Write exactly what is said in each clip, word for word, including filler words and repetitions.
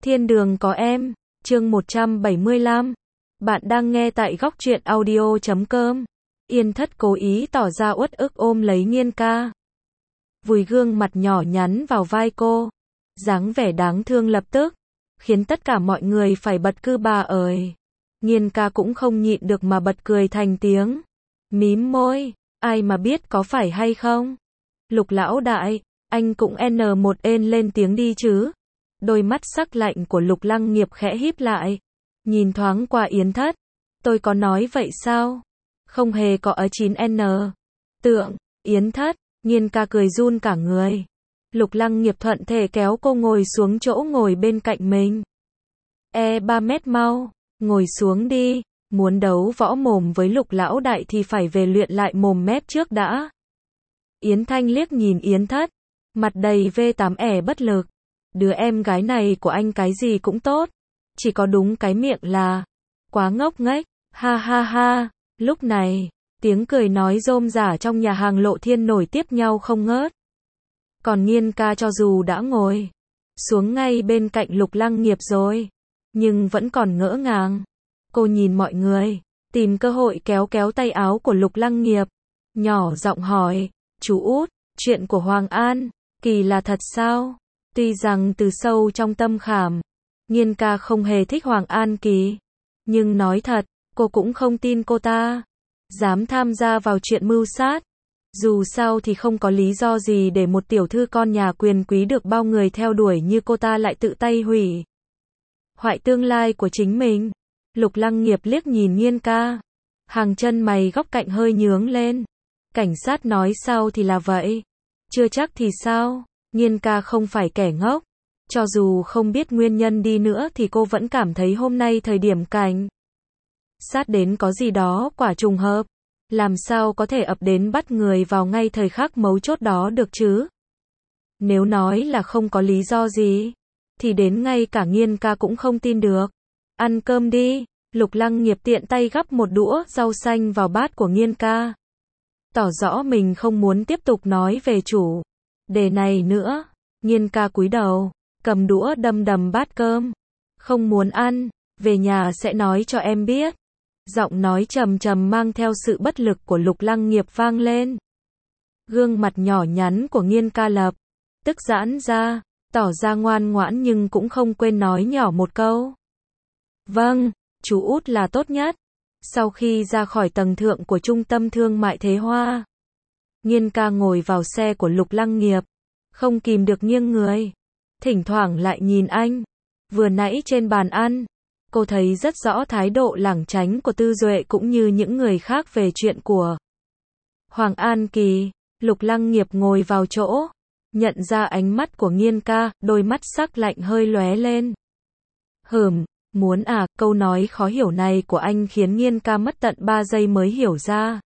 Thiên đường có em, chương một trăm bảy mươi lăm. Bạn đang nghe tại góc truyện audio chấm com. Yên Thất cố ý tỏ ra uất ức ôm lấy Nghiên Ca. Vùi gương mặt nhỏ nhắn vào vai cô. Dáng vẻ đáng thương lập tức khiến tất cả mọi người phải bật cư bà ơi. Nghiên Ca cũng không nhịn được mà bật cười thành tiếng. Mím môi, ai mà biết có phải hay không? Lục lão đại, anh cũng en một ên lên tiếng đi chứ. Đôi mắt sắc lạnh của Lục Lăng Nghiệp khẽ híp lại, nhìn thoáng qua Yến Thất. Tôi có nói vậy sao? Không hề có ở chín en. Tượng, Yến Thất, Nghiên Ca cười run cả người. Lục Lăng Nghiệp thuận thể kéo cô ngồi xuống chỗ ngồi bên cạnh mình. E ba mét mau, ngồi xuống đi, muốn đấu võ mồm với Lục lão đại thì phải về luyện lại mồm mép trước đã. Yến Thanh liếc nhìn Yến Thất, mặt đầy vê tám ẻ bất lực. Đứa em gái này của anh cái gì cũng tốt, chỉ có đúng cái miệng là quá ngốc nghếch, ha ha ha. Lúc này, tiếng cười nói rôm rả trong nhà hàng Lộ Thiên nổi tiếp nhau không ngớt. Còn Nghiên Ca cho dù đã ngồi xuống ngay bên cạnh Lục Lăng Nghiệp rồi, nhưng vẫn còn ngỡ ngàng. Cô nhìn mọi người, tìm cơ hội kéo kéo tay áo của Lục Lăng Nghiệp, nhỏ giọng hỏi, chú út, chuyện của Hoàng An Kỳ là thật sao? Tuy rằng từ sâu trong tâm khảm, Nghiên Ca không hề thích Hoàng An Kỳ, nhưng nói thật, cô cũng không tin cô ta dám tham gia vào chuyện mưu sát. Dù sao thì không có lý do gì để một tiểu thư con nhà quyền quý được bao người theo đuổi như cô ta lại tự tay hủy hoại tương lai của chính mình. Lục Lăng Nghiệp liếc nhìn Nghiên Ca, hàng chân mày góc cạnh hơi nhướng lên. Cảnh sát nói sao thì là vậy, chưa chắc thì sao? Nghiên Ca không phải kẻ ngốc, cho dù không biết nguyên nhân đi nữa thì cô vẫn cảm thấy hôm nay thời điểm cảnh sát đến có gì đó quả trùng hợp, làm sao có thể ập đến bắt người vào ngay thời khắc mấu chốt đó được chứ? Nếu nói là không có lý do gì, thì đến ngay cả Nghiên Ca cũng không tin được. Ăn cơm đi. Lục Lăng Nghiệp tiện tay gắp một đũa rau xanh vào bát của Nghiên Ca, tỏ rõ mình không muốn tiếp tục nói về chủ đề này nữa. Nghiên Ca cúi đầu, cầm đũa đâm đầm bát cơm. Không muốn ăn, về nhà sẽ nói cho em biết. Giọng nói trầm trầm mang theo sự bất lực của Lục Lăng Nghiệp vang lên. Gương mặt nhỏ nhắn của Nghiên Ca lập tức giãn ra, tỏ ra ngoan ngoãn nhưng cũng không quên nói nhỏ một câu. Vâng, chú út là tốt nhất. Sau khi ra khỏi tầng thượng của trung tâm thương mại Thế Hoa, Nghiên Ca ngồi vào xe của Lục Lăng Nghiệp, không kìm được nghiêng người, thỉnh thoảng lại nhìn anh. Vừa nãy trên bàn ăn, cô thấy rất rõ thái độ lảng tránh của Tư Duệ cũng như những người khác về chuyện của Hoàng An Kỳ. Lục Lăng Nghiệp ngồi vào chỗ, nhận ra ánh mắt của Nghiên Ca, đôi mắt sắc lạnh hơi lóe lên. Hừm, muốn à? Câu nói khó hiểu này của anh khiến Nghiên Ca mất tận ba giây mới hiểu ra.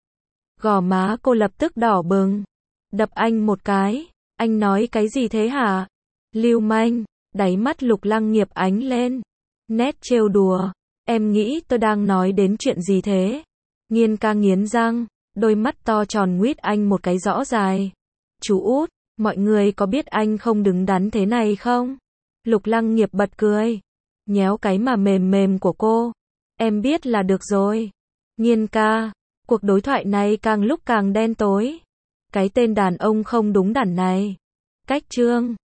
Gò má cô lập tức đỏ bừng. Đập anh một cái. Anh nói cái gì thế hả? Lưu manh. Đáy mắt Lục Lăng Nghiệp ánh lên nét trêu đùa. Em nghĩ tôi đang nói đến chuyện gì thế? Nghiên Ca nghiến răng, đôi mắt to tròn nguyết anh một cái rõ dài. Chú út, mọi người có biết anh không đứng đắn thế này không? Lục Lăng Nghiệp bật cười, nhéo cái mà mềm mềm của cô. Em biết là được rồi. Nghiên Ca, cuộc đối thoại này càng lúc càng đen tối. Cái tên đàn ông không đúng đắn này. Cách trương.